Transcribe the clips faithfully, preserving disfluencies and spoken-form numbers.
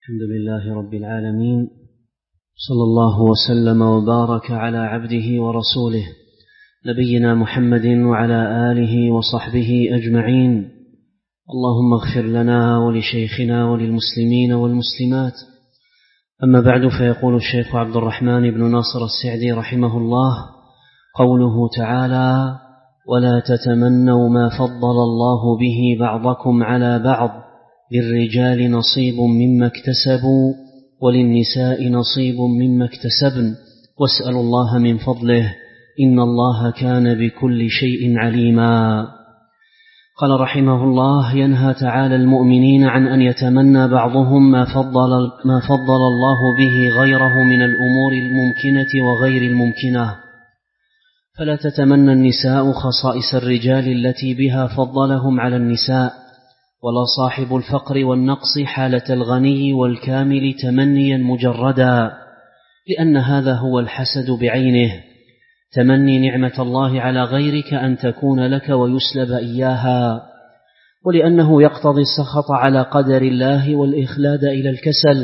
الحمد لله رب العالمين، صلى الله وسلم وبارك على عبده ورسوله نبينا محمد وعلى آله وصحبه أجمعين. اللهم اغفر لنا ولشيخنا وللمسلمين والمسلمات. أما بعد، فيقول الشيخ عبد الرحمن بن ناصر السعدي رحمه الله: قوله تعالى: ولا تتمنوا ما فضل الله به بعضكم على بعض، للرجال نصيب مما اكتسبوا وللنساء نصيب مما اكتسبن واسألوا الله من فضله إن الله كان بكل شيء عليما. قال رحمه الله: ينهى تعالى المؤمنين عن أن يتمنى بعضهم ما فضل, ما فضل الله به غيره من الأمور الممكنة وغير الممكنة، فلا تتمنى النساء خصائص الرجال التي بها فضلهم على النساء، ولا صاحب الفقر والنقص حالة الغني والكامل تمنيا مجردا، لأن هذا هو الحسد بعينه، تمني نعمة الله على غيرك أن تكون لك ويسلب إياها، ولأنه يقتضي السخط على قدر الله والإخلاد إلى الكسل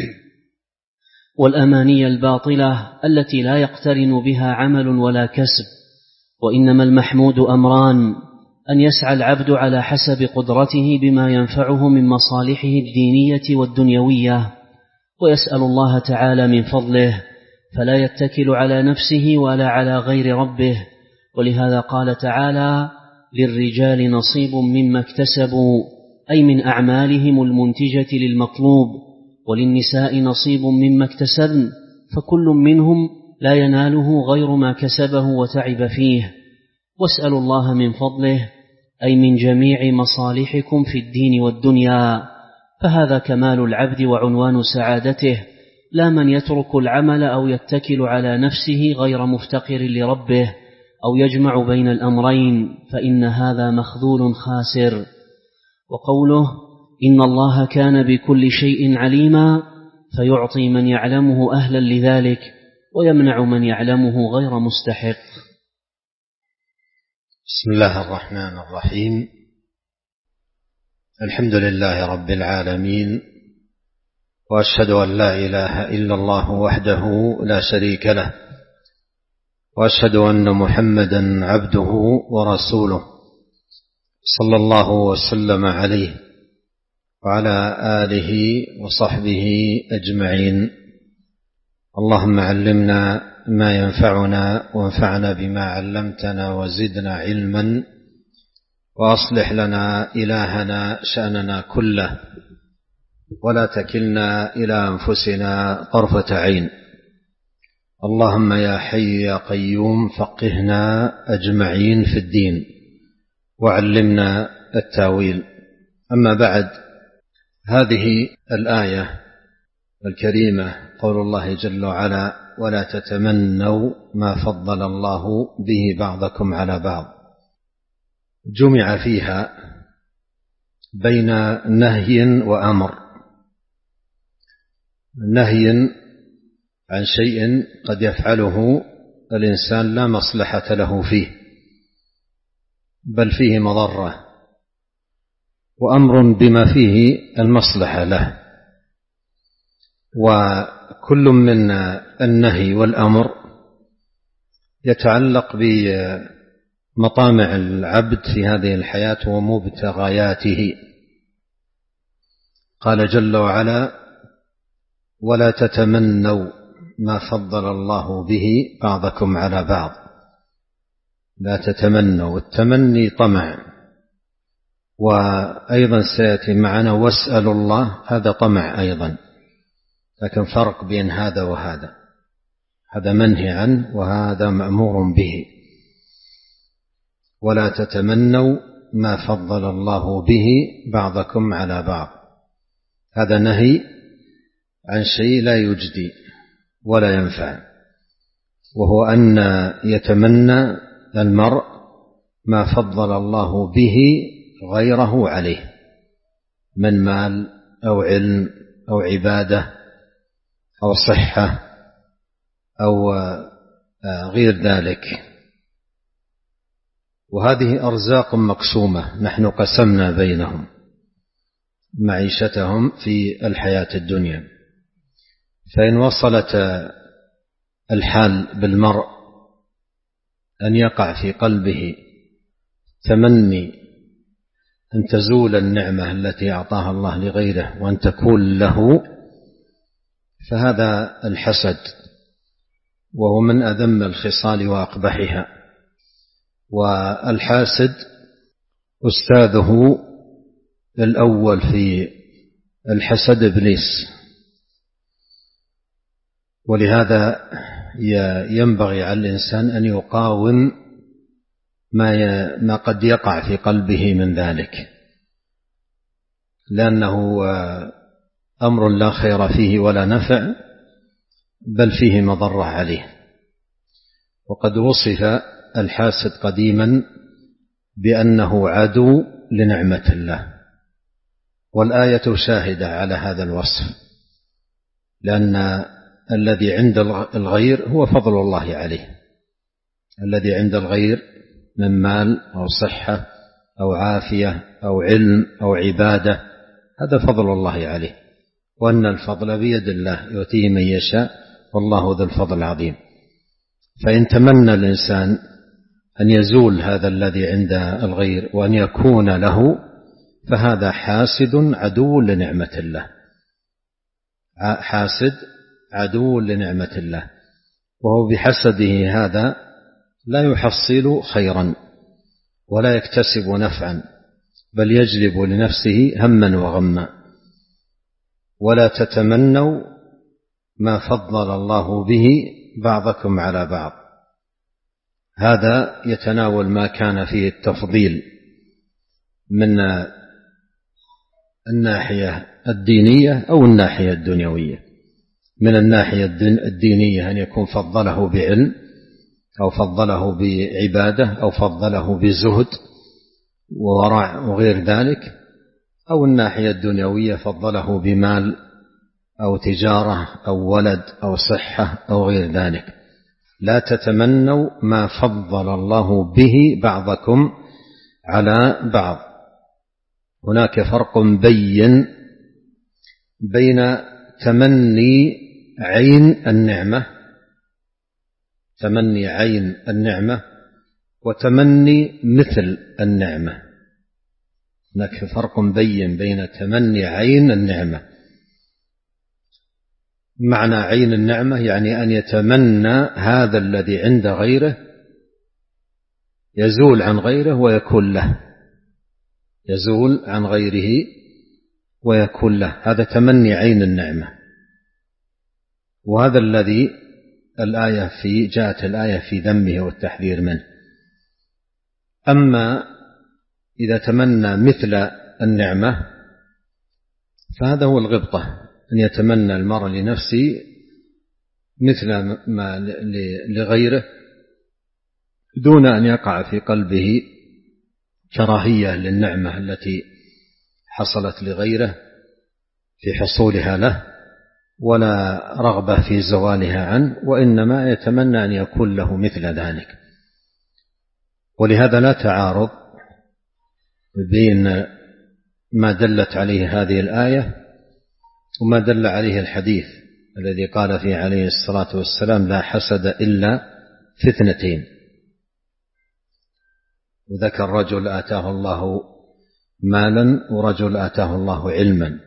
والأماني الباطلة التي لا يقترن بها عمل ولا كسب. وإنما المحمود أمران: أن يسعى العبد على حسب قدرته بما ينفعه من مصالحه الدينية والدنيوية، ويسأل الله تعالى من فضله، فلا يتكل على نفسه ولا على غير ربه. ولهذا قال تعالى: للرجال نصيب مما اكتسبوا، أي من أعمالهم المنتجة للمطلوب، وللنساء نصيب مما اكتسبن، فكل منهم لا يناله غير ما كسبه وتعب فيه. واسألوا الله من فضله، أي من جميع مصالحكم في الدين والدنيا، فهذا كمال العبد وعنوان سعادته، لا من يترك العمل أو يتكل على نفسه غير مفتقر لربه أو يجمع بين الأمرين، فإن هذا مخذول خاسر. وقوله: إن الله كان بكل شيء عليما، فيعطي من يعلمه أهلا لذلك ويمنع من يعلمه غير مستحق. بسم الله الرحمن الرحيم. الحمد لله رب العالمين، وأشهد أن لا إله إلا الله وحده لا شريك له، وأشهد أن محمدا عبده ورسوله صلى الله وسلم عليه وعلى آله وصحبه أجمعين. اللهم علمنا ما ينفعنا وانفعنا بما علمتنا وزدنا علما، وأصلح لنا إلهنا شأننا كله، ولا تكلنا إلى أنفسنا طرفة عين. اللهم يا حي يا قيوم فقهنا أجمعين في الدين وعلمنا التاويل. أما بعد، هذه الآية الكريمة قول الله جل وعلا: ولا تتمنوا ما فضل الله به بعضكم على بعض، جمع فيها بين نهي وأمر. نهي عن شيء قد يفعله الإنسان لا مصلحة له فيه بل فيه مضرة، وأمر بما فيه المصلحة له. وكل من النهي والأمر يتعلق بمطامع العبد في هذه الحياة ومبتغياته. قال جل وعلا: ولا تتمنوا ما فضل الله به بعضكم على بعض. لا تتمنوا، التمني طمع، وأيضا سيأتي معنا واسألوا الله، هذا طمع أيضا، لكن فرق بين هذا وهذا، هذا منهي عنه وهذا مأمور به. ولا تتمنوا ما فضل الله به بعضكم على بعض، هذا نهي عن شيء لا يجدي ولا ينفع، وهو أن يتمنى المرء ما فضل الله به غيره عليه من مال أو علم أو عبادة أو صحة أو غير ذلك. وهذه أرزاق مقسومة نحن قسمنا بينهم، معيشتهم في الحياة الدنيا. فإن وصلت الحال بالمرء أن يقع في قلبه تمني أن تزول النعمة التي أعطاها الله لغيره وأن تكون له، فهذا الحسد، وهو من أذم الخصال وأقبحها. والحاسد أستاذه الأول في الحسد إبليس، ولهذا ينبغي على الإنسان أن يقاوم ما قد يقع في قلبه من ذلك، لأنه أمر لا خير فيه ولا نفع، بل فيه مضرة عليه. وقد وصف الحاسد قديما بأنه عدو لنعمة الله، والآية شاهدة على هذا الوصف، لأن الذي عند الغير هو فضل الله عليه. الذي عند الغير من مال أو صحة أو عافية أو علم أو عبادة، هذا فضل الله عليه، وأن الفضل بيد الله يؤتيه من يشاء، والله ذو الفضل العظيم. فإن تمنى الإنسان أن يزول هذا الذي عند الغير وأن يكون له، فهذا حاسد عدو لنعمة الله، حاسد عدو لنعمة الله، وهو بحسده هذا لا يحصل خيرا ولا يكتسب نفعا، بل يجلب لنفسه هما وغما. ولا تتمنوا ما فضل الله به بعضكم على بعض، هذا يتناول ما كان فيه التفضيل من الناحية الدينية أو الناحية الدنيوية. من الناحية الدينية أن يكون فضله بعلم أو فضله بعبادة أو فضله بزهد وورع وغير ذلك، أو الناحية الدنيوية فضله بمال أو تجارة أو ولد أو صحة أو غير ذلك. لا تتمنوا ما فضل الله به بعضكم على بعض. هناك فرق بين بين تمني عين النعمة تمني عين النعمة وتمني مثل النعمة. هناك فرق بين بين تمني عين النعمة. معنى عين النعمة يعني أن يتمنى هذا الذي عند غيره يزول عن غيره ويكون له، يزول عن غيره ويكون له، هذا تمني عين النعمة. وهذا الذي الآية في جاءت الآية في ذمه والتحذير منه. أما إذا تمنى مثل النعمة فهذا هو الغبطة، أن يتمنى المرء لنفسه مثل ما لغيره دون أن يقع في قلبه كراهية للنعمة التي حصلت لغيره في حصولها له، ولا رغبة في زوالها عنه، وإنما يتمنى أن يكون له مثل ذلك. ولهذا لا تعارض بين ما دلت عليه هذه الآية وما دل عليه الحديث الذي قال فيه عليه الصلاة والسلام: لا حسد إلا في اثنتين. وذكر رجل آتاه الله مالا ورجل آتاه الله علما.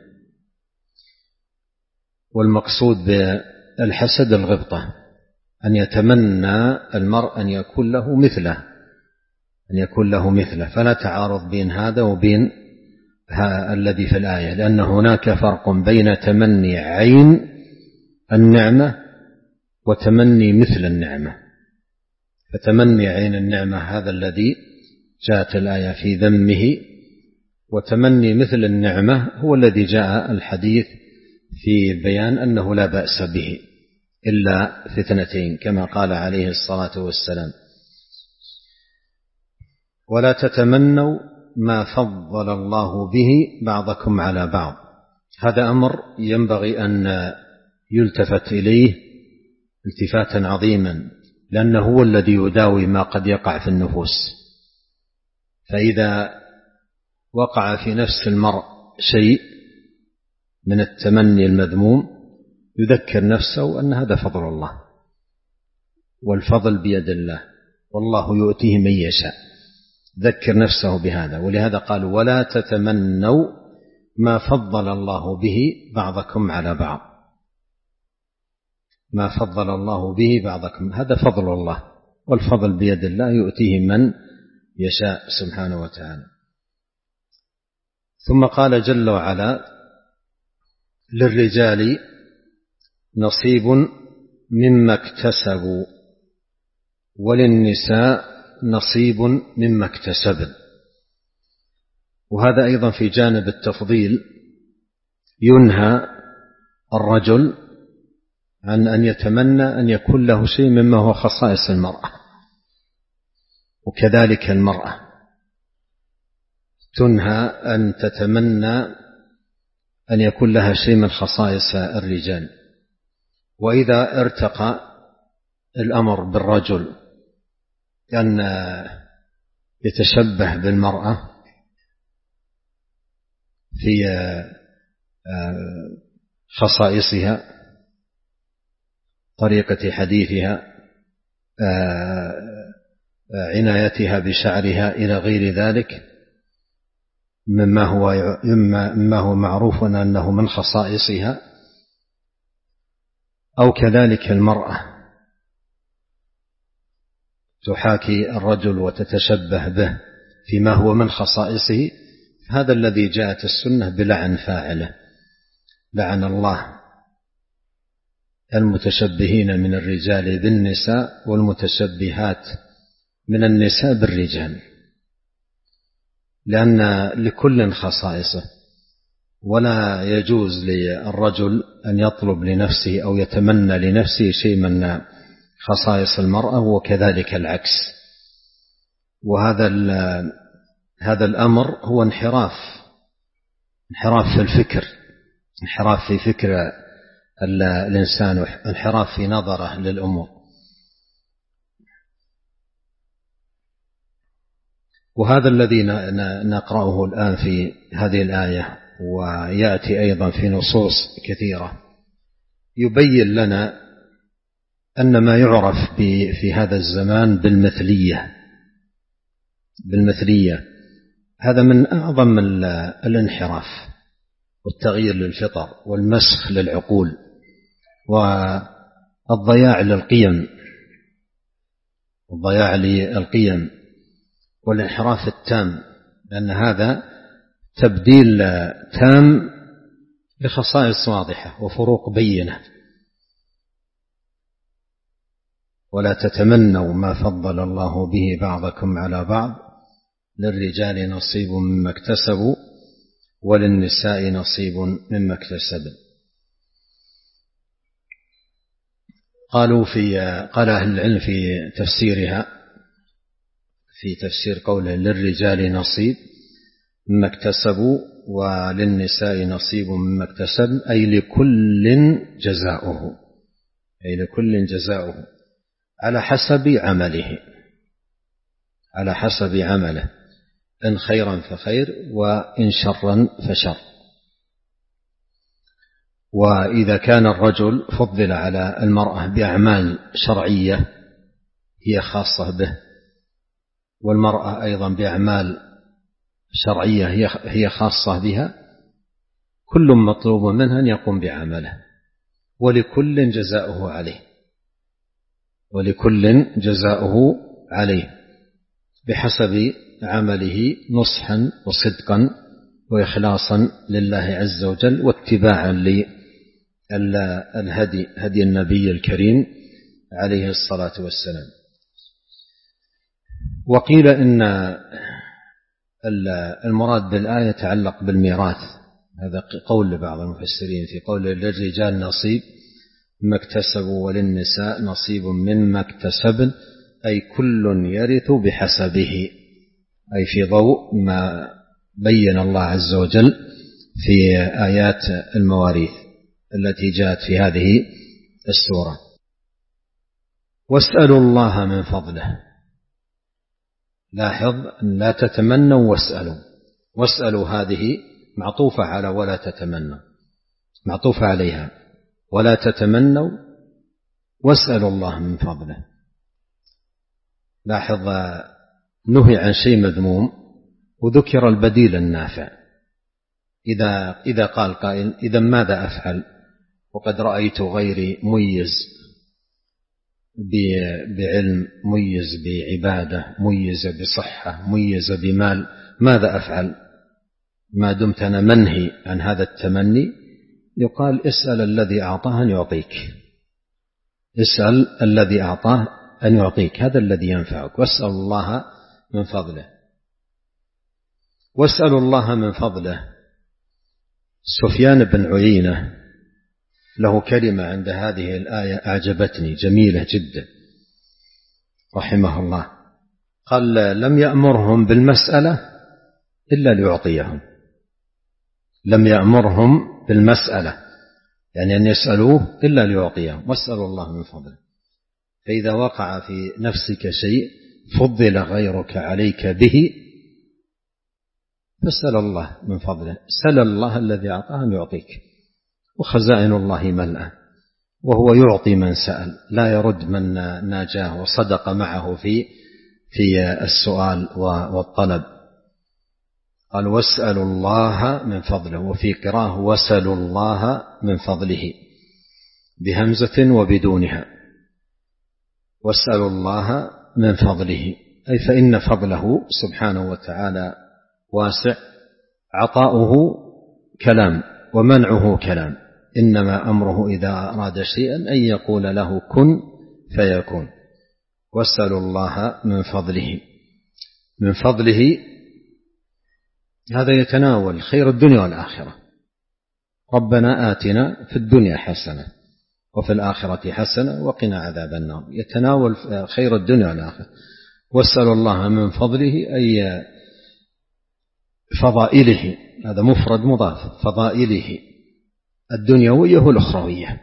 والمقصود بالحسد الغبطة، أن يتمنى المرء أن يكون له مثله أن يكون له مثله فلا تعارض بين هذا وبين الذي في الآية، لأن هناك فرق بين تمني عين النعمة وتمني مثل النعمة. فتمني عين النعمة هذا الذي جاءت الآية في ذمه، وتمني مثل النعمة هو الذي جاء الحديث في بيان أنه لا بأس به إلا في اثنتين كما قال عليه الصلاة والسلام: ولا تتمنوا ما فضل الله به بعضكم على بعض. هذا أمر ينبغي أن يلتفت إليه التفاتا عظيما، لأنه هو الذي يداوي ما قد يقع في النفوس. فإذا وقع في نفس المرء شيء من التمني المذموم يذكر نفسه أن هذا فضل الله، والفضل بيد الله، والله يؤتيه من يشاء. ذكر نفسه بهذا. ولهذا قال ولا تتمنوا ما فضل الله به بعضكم على بعض. ما فضل الله به بعضكم، هذا فضل الله، والفضل بيد الله يؤتيه من يشاء سبحانه وتعالى. ثم قال جل وعلا للرجال نصيب مما اكتسبوا وللنساء نصيب مما اكتسبن. وهذا أيضا في جانب التفضيل، ينهى الرجل عن أن يتمنى أن يكون له شيء مما هو خصائص المرأة، وكذلك المرأة تنهى أن تتمنى أن يكون لها شيء من خصائص الرجال. وإذا ارتقى الأمر بالرجل أن يتشبه بالمرأة في خصائصها، طريقة حديثها، عنايتها بشعرها إلى غير ذلك مما هو مما هو معروف أنه من خصائصها، أو كذلك المرأة تحاكي الرجل وتتشبه به فيما هو من خصائصه، هذا الذي جاءت السنة بلعن فاعله. لعن الله المتشبهين من الرجال بالنساء والمتشبهات من النساء بالرجال، لأن لكل خصائصه، ولا يجوز للرجل أن يطلب لنفسه أو يتمنى لنفسه شيء من خصائص المرأة، وكذلك العكس. وهذا هذا الأمر هو انحراف انحراف في الفكر، انحراف في فكر الإنسان، انحراف في نظره للأمور. وهذا الذي نقرأه الآن في هذه الآية، ويأتي أيضا في نصوص كثيرة، يبين لنا أن ما يعرف في هذا الزمان بالمثلية بالمثلية هذا من أعظم الانحراف والتغيير للفطر والمسخ للعقول والضياع للقيم الضياع للقيم والانحراف التام، لأن هذا تبديل تام لخصائص واضحة وفروق بينة. ولا تتمنوا ما فضل الله به بعضكم على بعض للرجال نصيب مما اكتسبوا وللنساء نصيب مما اكتسبن. قالوا في قال أهل العلم في تفسيرها، في تفسير قوله للرجال نصيب مما اكتسبوا وللنساء نصيب مما اكتسبن، أي لكل جزاؤه أي لكل جزاؤه على حسب عمله على حسب عمله إن خيرا فخير وإن شرا فشر. وإذا كان الرجل فضل على المرأة بأعمال شرعية هي خاصة به، والمرأة أيضا بأعمال شرعية هي خاصة بها، كل مطلوب منها أن يقوم بعمله، ولكل جزاؤه عليه ولكل جزاؤه عليه بحسب عمله نصحا وصدقا وإخلاصا لله عز وجل، واتباعا للهدي هدي النبي الكريم عليه الصلاة والسلام. وقيل إن المراد بالآية يتعلق بالميراث، هذا قول لبعض المفسرين في قول للرجال نصيب مما اكتسبوا وللنساء نصيب مما اكتسبن، أي كل يرث بحسبه، أي في ضوء ما بين الله عز وجل في آيات المواريث التي جاءت في هذه السورة. واسألوا الله من فضله، لاحظ لا تتمنوا واسألوا، واسألوا هذه معطوفة على ولا تتمنوا، معطوف عليها، ولا تتمنوا واسألوا الله من فضله. لاحظ نهي عن شيء مذموم وذكر البديل النافع. إذا, إذا قال قائل إذا ماذا أفعل وقد رأيت غيري ميز بعلم، ميز بعبادة، ميز بصحة، ميز بمال، ماذا أفعل ما دمت أنا منهي عن هذا التمني؟ يقال اسأل الذي أعطاه أن يعطيك، اسأل الذي أعطاه أن يعطيك، هذا الذي ينفعك. واسأل الله من فضله، واسأل الله من فضله. سفيان بن عيينة له كلمة عند هذه الآية أعجبتني، جميلة جدا رحمه الله. قال لم يأمرهم بالمسألة إلا ليعطيهم، لم يأمرهم بالمسألة يعني أن يسألوه إلا ليعطيهم، واسألوا الله من فضله. فإذا وقع في نفسك شيء فضل غيرك عليك به فاسأل الله من فضله، سل الله الذي أعطاه أن يعطيك، وخزائن الله ملأى، وهو يعطي من سأل لا يرد من ناجاه وصدق معه في في السؤال والطلب. قال واسألوا الله من فضله، وفي قراءة واسألوا الله من فضله بهمزة وبدونها، واسألوا الله من فضله أي فإن فضله سبحانه وتعالى واسع، عطاؤه كلام ومنعه كلام، إنما أمره إذا أراد شيئا أن يقول له كن فيكون. واسألوا الله من فضله، من فضله هذا يتناول خير الدنيا والآخرة. ربنا آتنا في الدنيا حسنة وفي الآخرة حسنة وقنا عذاب النار، يتناول خير الدنيا والآخرة. واسألوا الله من فضله أي فضائله، هذا مفرد مضاف، فضائله الدنيوية والأخروية.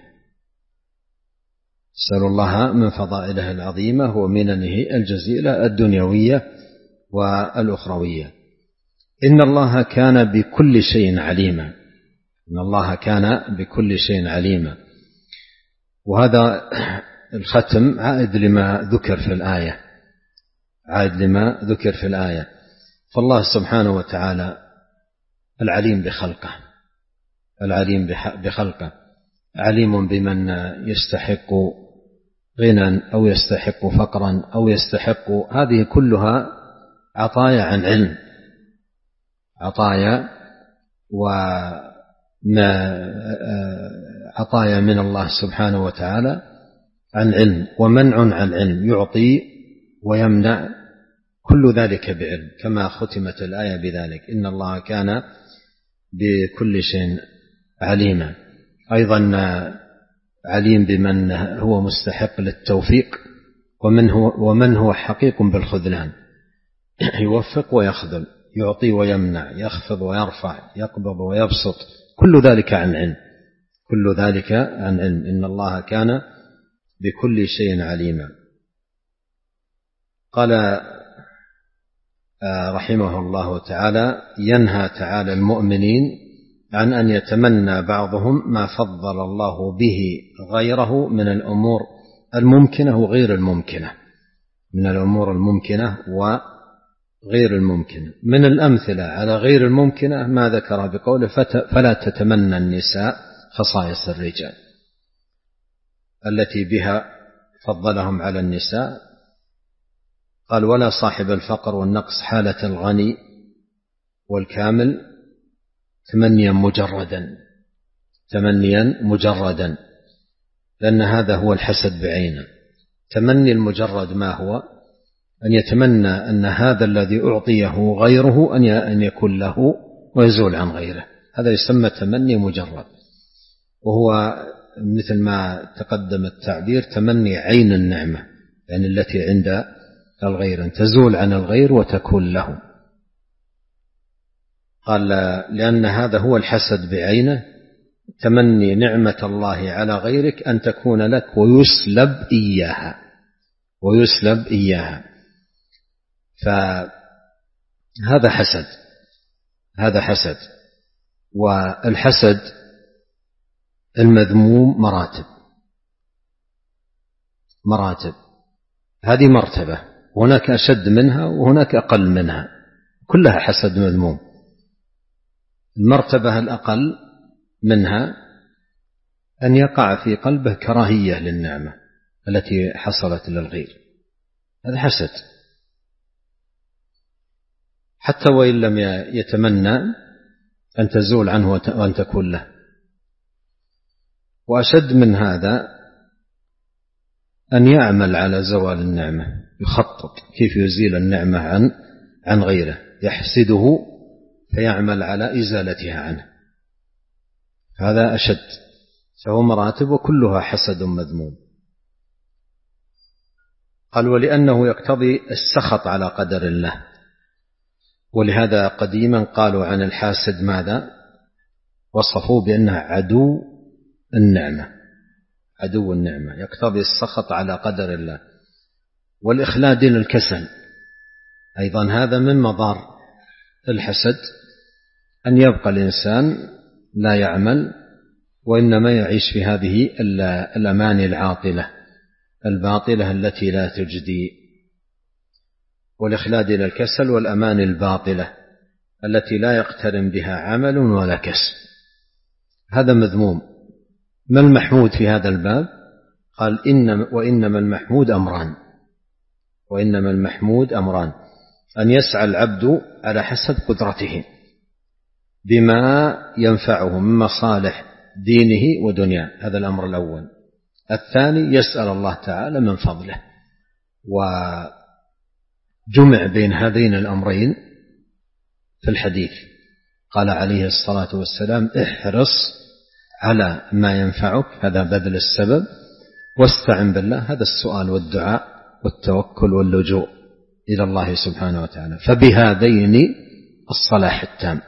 اسألوا الله من فضائله العظيمة ومننه الجزيلة الدنيوية والأخروية. إن الله كان بكل شيء عليما، إن الله كان بكل شيء عليما. وهذا الختم عائد لما ذكر في الآية، عائد لما ذكر في الآية. فالله سبحانه وتعالى العليم بخلقه، العليم بخلقه، عليم بمن يستحق غنى أو يستحق فقرا أو يستحق، هذه كلها عطايا عن علم، عطايا وما عطايا من الله سبحانه وتعالى عن علم، ومنع عن علم، يعطي ويمنع، كل ذلك بعلم، كما ختمت الآية بذلك إن الله كان بكل شيء عليما. أيضا عليم بمن هو مستحق للتوفيق ومن هو, ومن هو حقيق بالخذلان، يوفق ويخذل، يعطي ويمنع، يخفض ويرفع، يقبض ويبسط، كل ذلك عن علم، كل ذلك عن علم. إن الله كان بكل شيء عليما. قال رحمه الله تعالى ينهى تعالى المؤمنين عن أن يتمنى بعضهم ما فضل الله به غيره من الأمور الممكنة وغير الممكنة، من الأمور الممكنة وغير الممكنة. من الأمثلة على غير الممكنة ما ذكر بقوله فلا تتمنى النساء خصائص الرجال التي بها فضلهم على النساء. قال ولا صاحب الفقر والنقص حالة الغني والكامل تمنيا مجردا، تمنيا مجردا، لأن هذا هو الحسد بعينه. تمني المجرد ما هو؟ أن يتمنى أن هذا الذي أعطيه غيره أن يكون له ويزول عن غيره، هذا يسمى تمني مجرد، وهو مثل ما تقدم التعبير تمني عين النعمة، يعني التي عند الغير أن تزول عن الغير وتكون له. قال لأن هذا هو الحسد بعينه، تمني نعمة الله على غيرك أن تكون لك ويسلب إياها، ويسلب إياها، فهذا حسد، هذا حسد. والحسد المذموم مراتب مراتب هذه مرتبة، هناك أشد منها وهناك أقل منها، كلها حسد مذموم. المرتبة الأقل منها أن يقع في قلبه كراهية للنعمة التي حصلت للغير، هذا حسد، حتى وإن لم يتمنى أن تزول عنه وأن تكون له. وأشد من هذا أن يعمل على زوال النعمة، يخطط كيف يزيل النعمة عن عن غيره، يحسده فيعمل على إزالتها عنه، هذا أشد، فهو مراتب وكلها حسد مذموم. قال ولأنه يقتضي السخط على قدر الله، ولهذا قديما قالوا عن الحاسد ماذا؟ وصفوه بأنه عدو النعمة، عدو النعمة، يقتضي السخط على قدر الله. والإخلاد للكسل أيضا هذا من مضار الحسد، أن يبقى الإنسان لا يعمل وإنما يعيش في هذه الأماني العاطلة الباطلة التي لا تجدي. والإخلاد إلى الكسل والأماني الباطلة التي لا يقترن بها عمل ولا كسب، هذا مذموم. ما المحمود في هذا الباب؟ قال إنما وإنما المحمود أمران وإنما المحمود أمران أن يسعى العبد على حسب قدرته بما ينفعه من مصالح دينه ودنياه، هذا الأمر الأول. الثاني يسأل الله تعالى من فضله. وجمع بين هذين الأمرين في الحديث، قال عليه الصلاة والسلام احرص على ما ينفعك، هذا بذل السبب، واستعن بالله، هذا السؤال والدعاء والتوكل واللجوء إلى الله سبحانه وتعالى. فبهذين الصلاح التام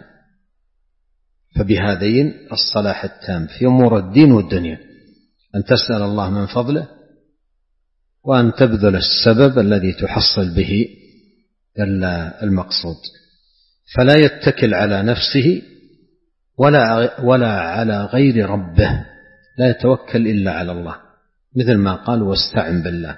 فبهذين الصلاح التام في أمور الدين والدنيا، أن تسأل الله من فضله، وأن تبذل السبب الذي تحصل به المقصود، فلا يتكل على نفسه ولا ولا على غير ربه، لا يتوكل إلا على الله، مثل ما قال واستعن بالله.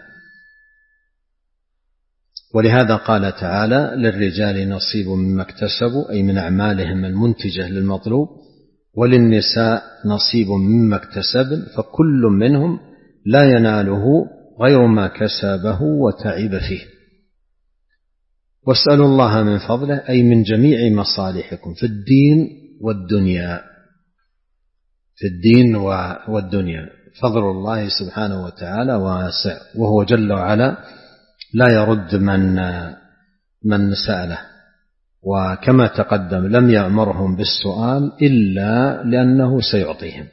ولهذا قال تعالى للرجال نصيب مما اكتسبوا، أي من أعمالهم المنتجة للمطلوب، وللنساء نصيب مما اكتسبن، فكل منهم لا يناله غير ما كسبه وتعب فيه. واسألوا الله من فضله، أي من جميع مصالحكم في الدين والدنيا، في الدين والدنيا. فضل الله سبحانه وتعالى واسع، وهو جل وعلا لا يرد من من سأله. وكما تقدم لم يأمرهم بالسؤال إلا لأنه سيعطيهم،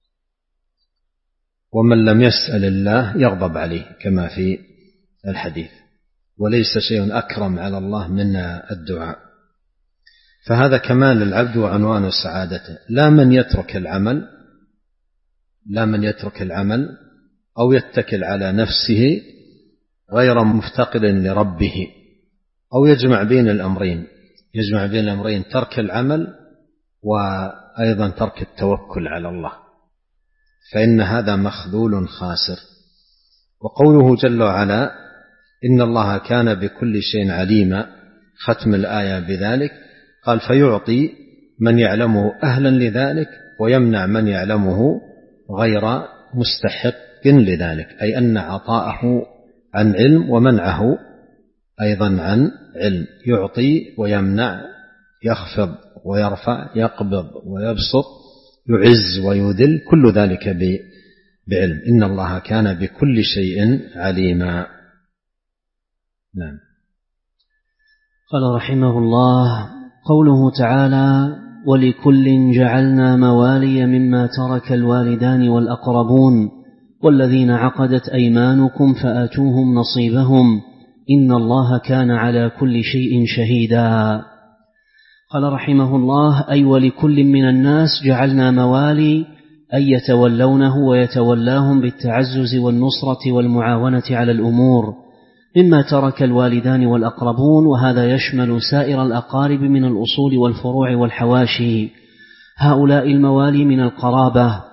ومن لم يسأل الله يغضب عليه كما في الحديث، وليس شيء أكرم على الله من الدعاء. فهذا كمال العبد وعنوان سعادته، لا من يترك العمل لا من يترك العمل أو يتكل على نفسه غير مفتقر لربه، أو يجمع بين الأمرين يجمع بين الأمرين ترك العمل وأيضا ترك التوكل على الله، فإن هذا مخذول خاسر. وقوله جل وعلا إن الله كان بكل شيء عليما، ختم الآية بذلك، قال فيعطي من يعلمه أهلا لذلك ويمنع من يعلمه غير مستحق لذلك، أي أن عطاءه عن علم ومنعه أيضا عن علم، يعطي ويمنع، يخفض ويرفع، يقبض ويبسط، يعز ويذل، كل ذلك بعلم. إن الله كان بكل شيء عليما. نعم. قال رحمه الله قوله تعالى ولكل جعلنا موالي مما ترك الوالدان والأقربون والذين عقدت أيمانكم فآتوهم نصيبهم إن الله كان على كل شيء شهيدا. قال رحمه الله أي ولكل من الناس جعلنا موالي، أي يتولونه ويتولاهم بالتعزز والنصرة والمعاونة على الأمور مما ترك الوالدان والأقربون، وهذا يشمل سائر الأقارب من الأصول والفروع والحواشي. هؤلاء الموالي من القرابة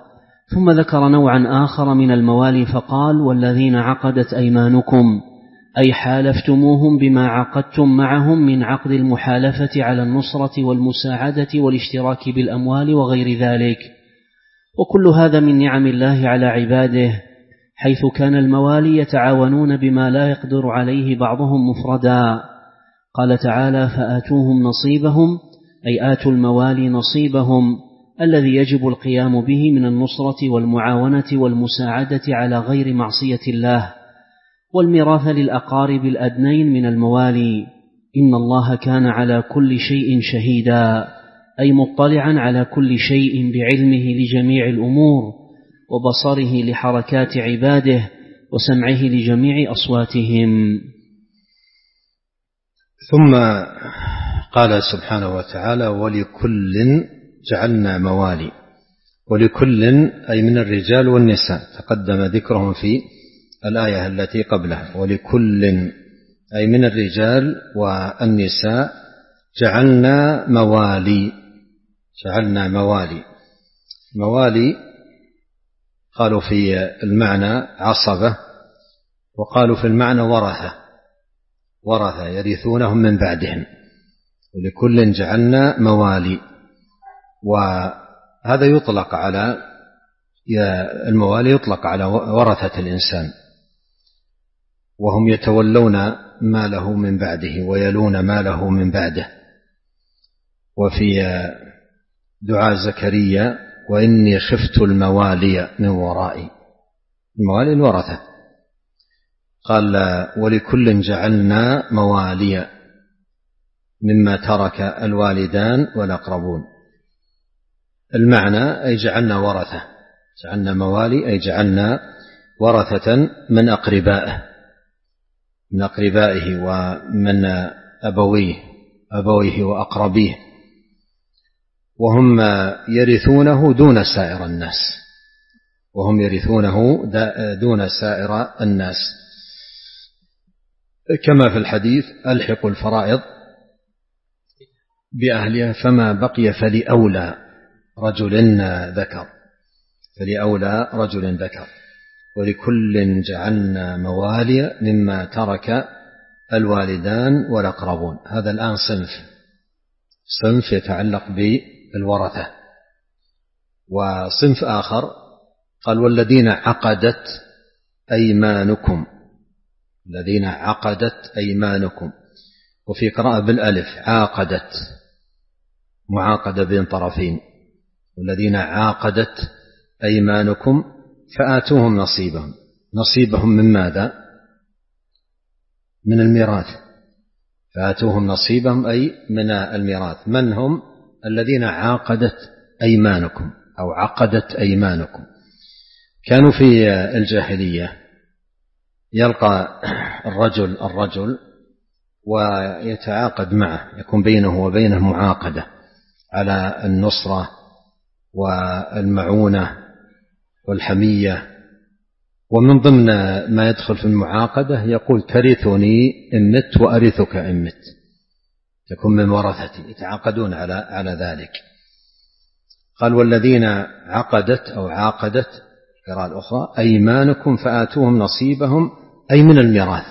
ثم ذكر نوعا آخر من الموالي فقال: والذين عقدت أيمانكم، أي حالفتموهم بما عقدتم معهم من عقد المحالفة على النصرة والمساعدة والاشتراك بالأموال وغير ذلك. وكل هذا من نعم الله على عباده، حيث كان الموالي يتعاونون بما لا يقدر عليه بعضهم مفردا. قال تعالى: فآتوهم نصيبهم، أي آتوا الموالي نصيبهم الذي يجب القيام به من النصرة والمعاونة والمساعدة على غير معصية الله، والميراث للأقارب الأدنين من الموالي. إن الله كان على كل شيء شهيدا، أي مطلعا على كل شيء بعلمه لجميع الأمور، وبصره لحركات عباده، وسمعه لجميع أصواتهم. ثم قال سبحانه وتعالى: ولكل جعلنا موالي. ولكل أي من الرجال والنساء، تقدم ذكرهم في الآية التي قبلها. ولكل أي من الرجال والنساء جعلنا موالي. جعلنا موالي. موالي قالوا في المعنى عصبة، وقالوا في المعنى ورثة. ورثة يرثونهم من بعدهم. ولكل جعلنا موالي. وهذا يطلق على الموالي، يطلق على ورثة الإنسان، وهم يتولون ماله من بعده ويلون ماله من بعده. وفي دعاء زكريا: وإني خفت الموالي من ورائي. الموالي الورثة. قال: ولكل جعلنا موالي مما ترك الوالدان والأقربون. المعنى أي جعلنا ورثة. جعلنا موالي أي جعلنا ورثة من أقربائه من أقربائه ومن أبويه أبويه وأقربيه، وهم يرثونه دون سائر الناس. وهم يرثونه دون سائر الناس، كما في الحديث: ألحق الفرائض بأهلها فما بقي فلأولى رجل ذكر. فلأولى رجل ذكر. ولكل جعلنا موالي مما ترك الوالدان والأقربون. هذا الآن صنف صنف يتعلق بالورثة. وصنف آخر قال: والذين عقدت أيمانكم. الذين عقدت أيمانكم. وفي قراءة بالألف: عاقدت، معاقدة بين طرفين. والذين عاقدت أيمانكم فآتوهم نصيبهم. نصيبهم من ماذا؟ من الميراث. فآتوهم نصيبهم أي من الميراث. من هم؟ الذين عاقدت أيمانكم أو عقدت أيمانكم. كانوا في الجاهلية يلقى الرجل الرجل ويتعاقد معه، يكون بينه وبينه معاقدة على النصرة والمعونة والحمية. ومن ضمن ما يدخل في المعاقدة يقول: ترثني إن مت وأرثك إن مت. تكون من ورثتي. يتعاقدون على على ذلك. قال: والذين عقدت أو عاقدت القراءة الأخرى أيمانكم فآتوهم نصيبهم أي من الميراث.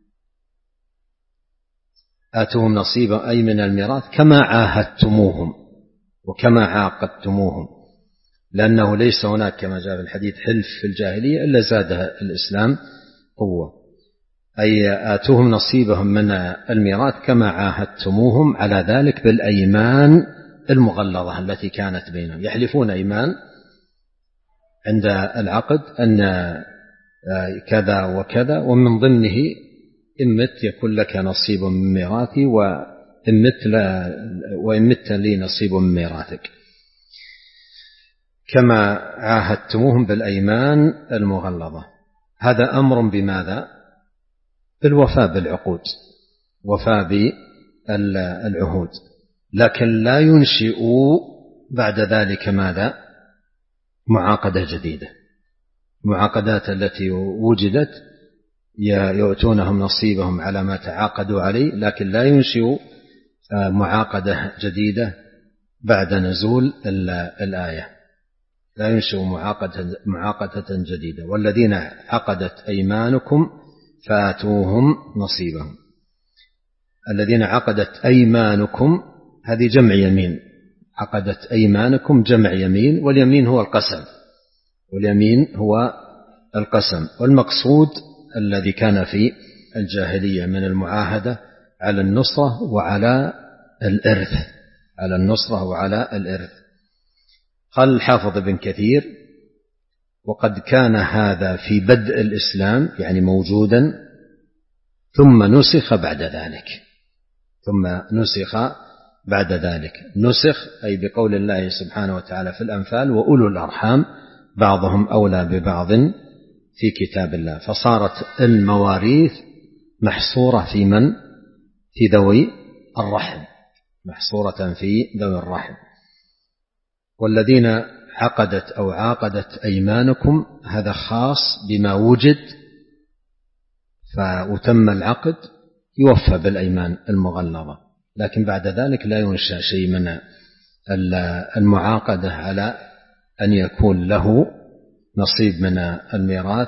آتوهم نصيبا أي من الميراث كما عاهدتموهم وكما عاقدتموهم، لأنه ليس هناك كما جاء في الحديث حلف في الجاهلية إلا زادها الإسلام قوة. أي آتوهم نصيبهم من الميراث كما عاهدتموهم على ذلك بالأيمان المغلظة التي كانت بينهم. يحلفون أيمان عند العقد أن كذا وكذا، ومن ضمنه: إن مت يكون لك نصيب من ميراثي، وإن مت, وإن مت لي نصيب من ميراثك، كما عاهدتموهم بالأيمان المغلظة. هذا أمر بماذا؟ بالوفاء بالعقود، وفاء بالعهود، لكن لا ينشئوا بعد ذلك ماذا؟ معاقدة جديدة. المعاقدات التي وجدت يؤتونهم نصيبهم على ما تعاقدوا عليه، لكن لا ينشئوا معاقدة جديدة بعد نزول الآية. لا ينشئ معاقدة, معاقدة جديدة. والذين عقدت أيمانكم فآتوهم نصيبهم. الذين عقدت أيمانكم هذه جمع يمين، عقدت أيمانكم جمع يمين، واليمين هو القسم، واليمين هو القسم. والمقصود الذي كان في الجاهلية من المعاهدة على النصرة وعلى الإرث، على النصرة وعلى الإرث. قال الحافظ ابن كثير: وقد كان هذا في بدء الإسلام، يعني موجودا، ثم نسخ بعد ذلك، ثم نسخ بعد ذلك. نسخ أي بقول الله سبحانه وتعالى في الأنفال: وأولو الأرحام بعضهم أولى ببعض في كتاب الله. فصارت المواريث محصورة في من؟ في ذوي الرحم، محصورة في ذوي الرحم. والذين عقدت أو عاقدت أيمانكم هذا خاص بما وجد فأتم العقد يوفى بالأيمان المغلظة، لكن بعد ذلك لا ينشأ شيء من المعاقدة على أن يكون له نصيب من الميراث،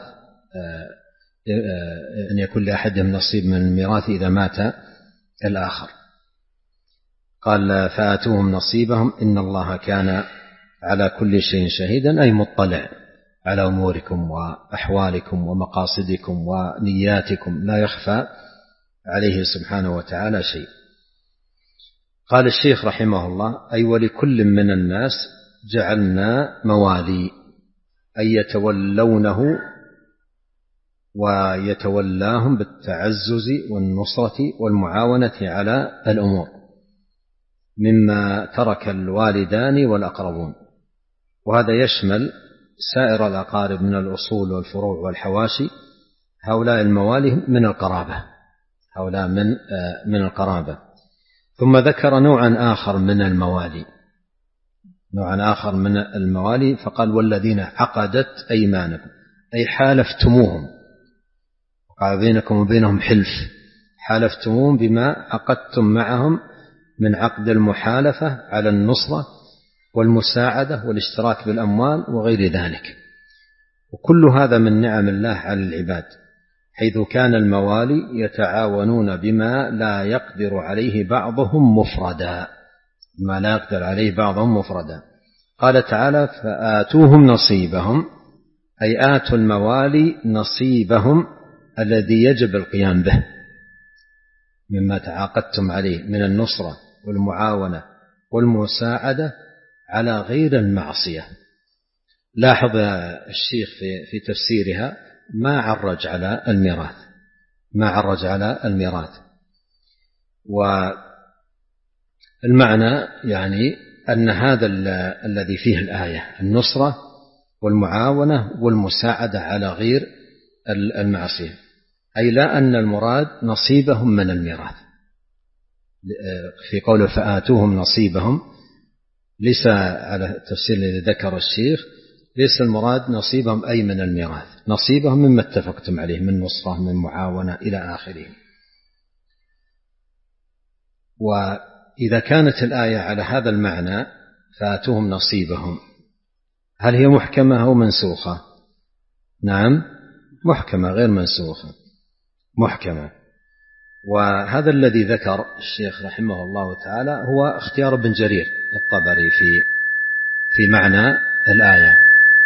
أن يكون لأحدهم نصيب من الميراث إذا مات الآخر. قال: فآتوهم نصيبهم إن الله كان على كل شيء شهيدا، أي مطلع على أموركم وأحوالكم ومقاصدكم ونياتكم، لا يخفى عليه سبحانه وتعالى شيء. قال الشيخ رحمه الله: أي ولكل من الناس جعلنا موالي، أي يتولونه ويتولاهم بالتعزز والنصرة والمعاونة على الأمور، مما ترك الوالدان والأقربون. وهذا يشمل سائر الأقارب من الأصول والفروع والحواشي. هؤلاء الموالي من القرابة، هؤلاء من من القرابة. ثم ذكر نوعا آخر من الموالي، نوعا آخر من الموالي، فقال: والذين عقدت أيمانكم، أي حالفتموهم، وقع بينكم وبينهم حلف، حالفتموهم بما عقدتم معهم من عقد المحالفة على النصرة والمساعدة والاشتراك بالأموال وغير ذلك. وكل هذا من نعم الله على العباد، حيث كان الموالي يتعاونون بما لا يقدر عليه بعضهم مفردا، ما لا يقدر عليه بعضهم مفردا. قال تعالى: فآتوهم نصيبهم، أي آتوا الموالي نصيبهم الذي يجب القيام به مما تعاقدتم عليه من النصرة والمعاونة والمساعدة على غير المعصية. لاحظ الشيخ في, في تفسيرها ما عرج على الميراث، ما عرج على الميراث. والمعنى يعني أن هذا الذي فيه الآية النصرة والمعاونة والمساعدة على غير المعصية، أي لا أن المراد نصيبهم من الميراث. في قوله فآتوهم نصيبهم ليس على التفسير الذي ذكر الشيخ، ليس المراد نصيبهم أي من الميراث، نصيبهم مما اتفقتم عليه من نصرة من معاونة إلى آخره. وإذا كانت الآية على هذا المعنى فآتوهم نصيبهم، هل هي محكمة أو منسوخة؟ نعم محكمة غير منسوخة، محكمة. وهذا الذي ذكر الشيخ رحمه الله تعالى هو اختيار ابن جرير الطبري في في معنى الآية.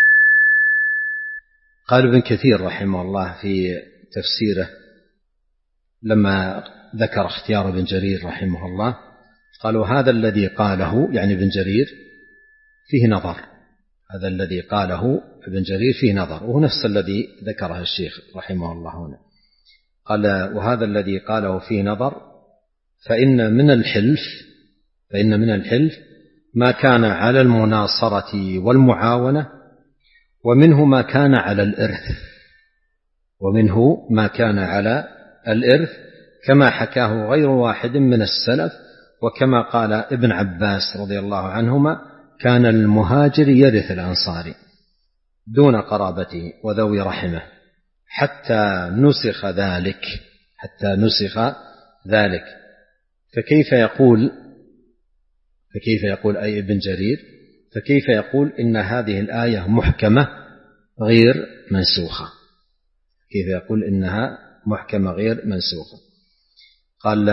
قال ابن كثير رحمه الله في تفسيره لما ذكر اختيار ابن جرير رحمه الله، قالوا هذا الذي قاله يعني ابن جرير فيه نظر، هذا الذي قاله ابن جرير فيه نظر، وهو نفس الذي ذكره الشيخ رحمه الله هنا. قال: وهذا الذي قاله فيه نظر، فإن من الحلف فإن من الحلف ما كان على المناصرة والمعاونة، ومنه ما كان على الإرث، ومنه ما كان على الإرث، كما حكاه غير واحد من السلف، وكما قال ابن عباس رضي الله عنهما: كان المهاجر يرث الأنصاري دون قرابته وذوي رحمه حتى نسخ ذلك، حتى نسخ ذلك. فكيف يقول فكيف يقول أي ابن جرير فكيف يقول إن هذه الآية محكمة غير منسوخة؟ كيف يقول إنها محكمة غير منسوخة؟ قال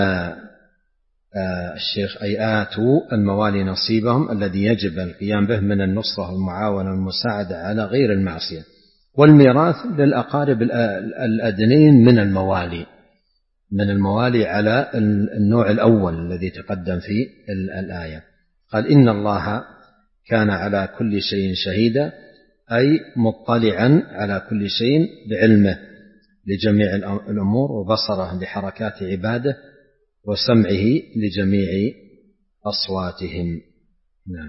الشيخ أي آتوا الموالي نصيبهم الذي يجب القيام به من النصرة والمعاونة والمساعدة على غير المعصية، والميراث للأقارب الأدنين من الموالي من الموالي على النوع الأول الذي تقدم في الآية. قال إن الله كان على كل شيء شهيدا، أي مطلعا على كل شيء بعلمه لجميع الأمور، وبصره لحركات عباده، وسمعه لجميع أصواتهم. نعم.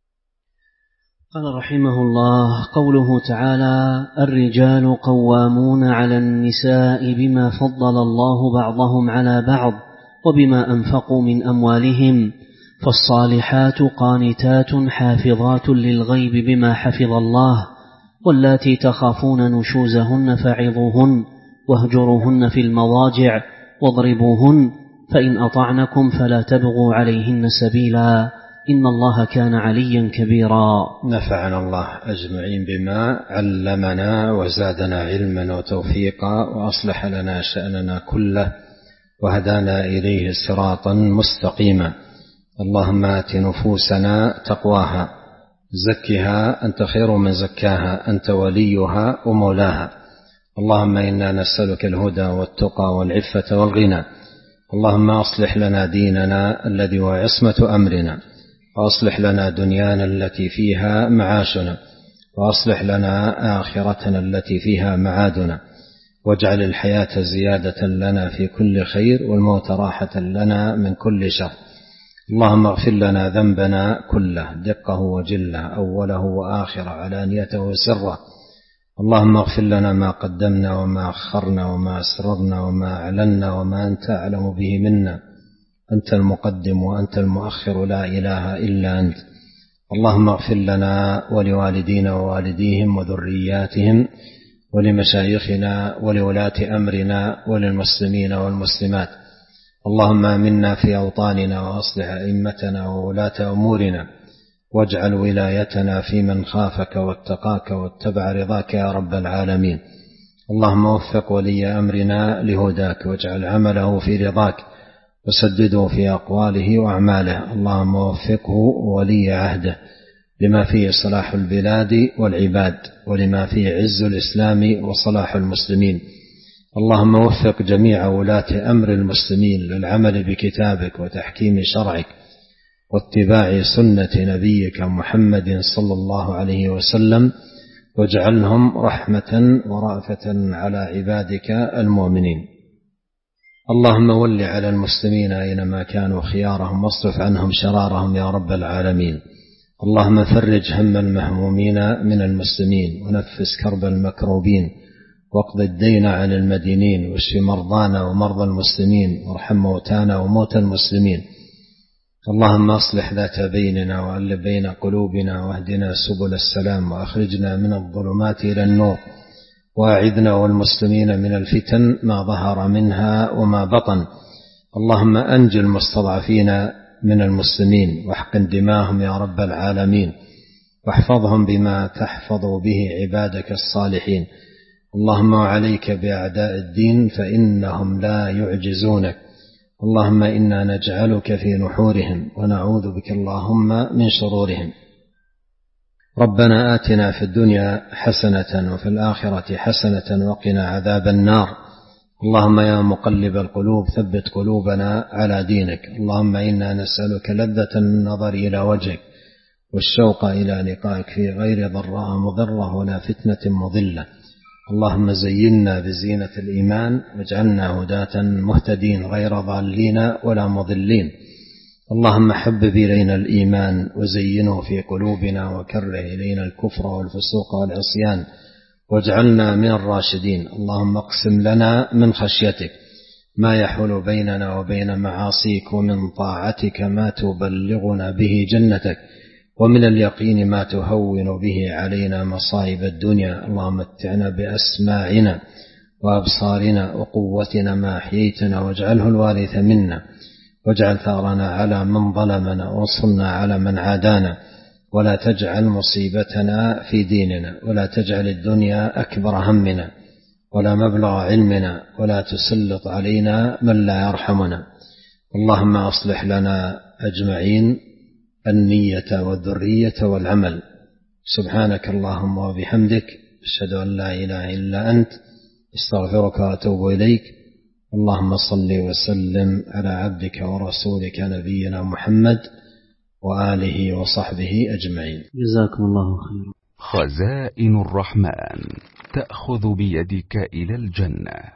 قال رحمه الله: قوله تعالى: الرجال قوامون على النساء بما فضل الله بعضهم على بعض وبما أنفقوا من أموالهم، فالصالحات قانتات حافظات للغيب بما حفظ الله، واللاتي تخافون نشوزهن فعظوهن واهجروهن في المضاجع واضربوهن، فإن أطعنكم فلا تبغوا عليهن سبيلا، إن الله كان عليا كبيرا. نفعنا الله أجمعين بما علمنا وزادنا علما وتوفيقا، وأصلح لنا شأننا كله، وهدانا إليه صراطا مستقيما. اللهم آت نفوسنا تقواها، زكها أنت خير من زكاها، أنت وليها ومولاها. اللهم إنا نسألك الهدى والتقى والعفة والغنى. اللهم أصلح لنا ديننا الذي هو عصمة أمرنا، وأصلح لنا دنيانا التي فيها معاشنا، وأصلح لنا آخرتنا التي فيها معادنا، واجعل الحياة زيادة لنا في كل خير، والموت راحة لنا من كل شر. اللهم اغفر لنا ذنبنا كله، دقه وجله، أوله وآخره، علانيته وسره. اللهم اغفر لنا ما قدمنا وما أخرنا وما أسررنا وما أعلنا وما أنت أعلم به منا. أنت المقدم وأنت المؤخر، لا إله إلا أنت. اللهم اغفر لنا ولوالدينا ووالديهم وذرياتهم ولمشايخنا ولولاة أمرنا وللمسلمين والمسلمات. اللهم آمنا في أوطاننا، وأصلح أئمتنا وولاة أمورنا، واجعل ولايتنا في من خافك واتقاك واتبع رضاك يا رب العالمين. اللهم وفق ولي أمرنا لهداك، واجعل عمله في رضاك، وسدده في أقواله وأعماله. اللهم وفقه ولي عهده لما فيه صلاح البلاد والعباد، ولما فيه عز الإسلام وصلاح المسلمين. اللهم وفق جميع ولاة أمر المسلمين للعمل بكتابك وتحكيم شرعك واتباع سنة نبيك محمد صلى الله عليه وسلم، واجعلهم رحمة ورأفة على عبادك المؤمنين. اللهم ول على المسلمين أينما كانوا خيارهم، واصرف عنهم شرارهم يا رب العالمين. اللهم فرج هم المهمومين من المسلمين، ونفس كرب المكروبين، واقض الدين عن المدينين، واشف مرضانا ومرضى المسلمين، وارحم موتانا وموتى المسلمين. اللهم أصلح ذات بيننا، وألف بين قلوبنا، واهدنا سبل السلام، وأخرجنا من الظلمات إلى النور، وأعذنا والمسلمين من الفتن ما ظهر منها وما بطن. اللهم أنج المستضعفين من المسلمين، واحقن دماهم يا رب العالمين، واحفظهم بما تحفظ به عبادك الصالحين. اللهم وعليك بأعداء الدين، فإنهم لا يعجزونك. اللهم إنا نجعلك في نحورهم، ونعوذ بك اللهم من شرورهم. ربنا آتنا في الدنيا حسنة وفي الآخرة حسنة وقنا عذاب النار. اللهم يا مقلب القلوب ثبت قلوبنا على دينك. اللهم إنا نسألك لذة النظر إلى وجهك، والشوق إلى لقائك في غير ضراء مضرة ولا فتنة مضلة. اللهم زينا بزينة الإيمان، واجعلنا هداة مهتدين غير ضالين ولا مضلين. اللهم حبب إلينا الإيمان، وزينه في قلوبنا، وكره إلينا الكفر والفسوق والعصيان، واجعلنا من الراشدين. اللهم اقسم لنا من خشيتك ما يحول بيننا وبين معاصيك، ومن طاعتك ما تبلغنا به جنتك، ومن اليقين ما تهون به علينا مصائب الدنيا. اللهم متعنا بأسماعنا وأبصارنا وقوتنا ما أحييتنا، واجعله الوارث منا، واجعل ثأرنا على من ظلمنا، وانصرنا على من عادانا، ولا تجعل مصيبتنا في ديننا، ولا تجعل الدنيا أكبر همنا ولا مبلغ علمنا، ولا تسلط علينا من لا يرحمنا. اللهم أصلح لنا أجمعين النية والذرية والعمل. سبحانك اللهم وبحمدك، أشهد أن لا إله إلا أنت، استغفرك وأتوب إليك. اللهم صل وسلم على عبدك ورسولك نبينا محمد وآله وصحبه أجمعين. جزاكم الله خيرا. خزائن الرحمن تأخذ بيدك إلى الجنة.